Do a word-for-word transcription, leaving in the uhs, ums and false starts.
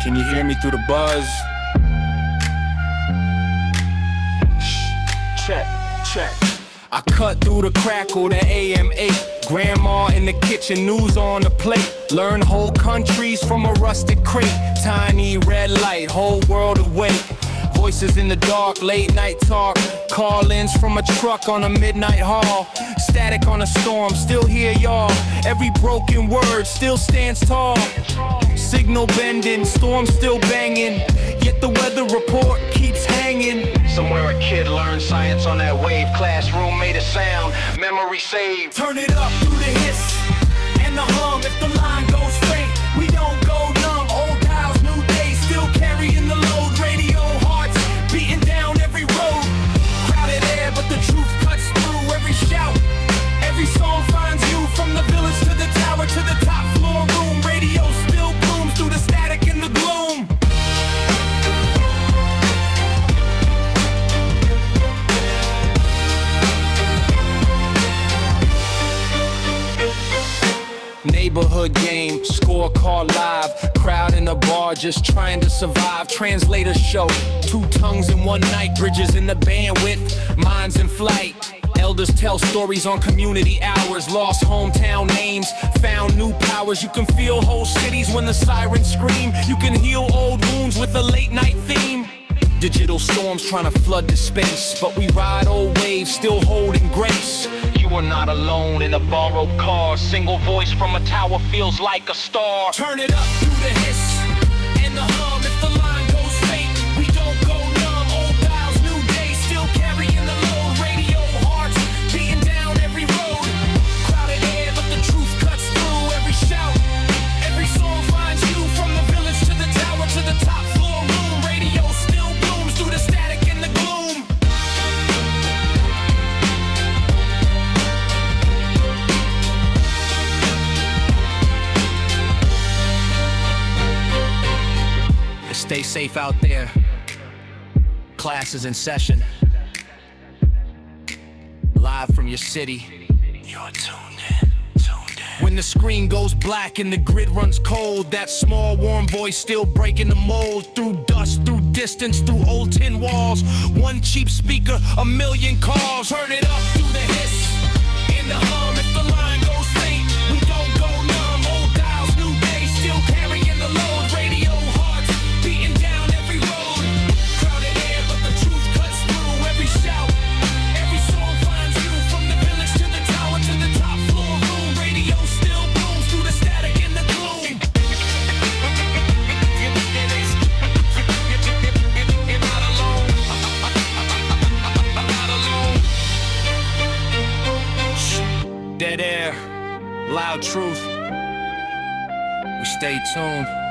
Can you hear me through the buzz? Check, check. I cut through the crackle to A M eight. Grandma in the kitchen, news on the plate. Learn whole countries from a rusted crate. Tiny red light, whole world awake. Voices in the dark, late night talk. Call-ins from a truck on a midnight haul. Static on a storm, still hear y'all. Every broken word still stands tall. Signal bending, storm still banging. Yet the weather report keeps hanging. Somewhere a kid learned science on that wave. Classroom made a sound, memory saved. Turn it up through the hiss and the hum. If the line goes faint, we don't go numb. Old dials, new days, still carrying the load. Radio hearts beating down every road. Crowded air, but the truth cuts through every shout. Every song finds you from the village to the tower to the top floor room. Radio still blooms through the static and the gloom. Neighborhood game, scorecard live. Crowd in the bar just trying to survive. Translator show, two tongues in one night. Bridges in the bandwidth, minds in flight. Elders tell stories on community hours. Lost hometown names, found new powers. You can feel whole cities when the sirens scream. You can heal old wounds with a late night theme. Digital storms trying to flood the space, but we ride old waves still holding grace. You are not alone in a borrowed car. Single voice from a tower feels like a star. Turn it up through the hiss and the hum. If the line goes faint, we don't go numb. Old dials, new days, still carrying the load. Radio hearts beating down every road. Crowded air, but the truth cuts through every shout. Every song finds you from the village to the tower to the top floor room. Radio still blooms through the static and the gloom. Stay safe out there. Class is in session. Live from your city. You're tuned in, tuned in. When the screen goes black and the grid runs cold, that small warm voice still breaking the mold. Through dust, through distance, through old tin walls. One cheap speaker, a million calls. Heard it up through the hiss and the hum. If the line goes faint, we don't go numb. Old dials, new days, still carrying the load. Radio hearts beating down every road. Crowded air, but the truth cuts through every shout. Every song finds you from the village to the tower to the top floor room. Radio still blooms through the static and the gloom. You're not alone. Not alone. Dead air, loud truth. We stay tuned.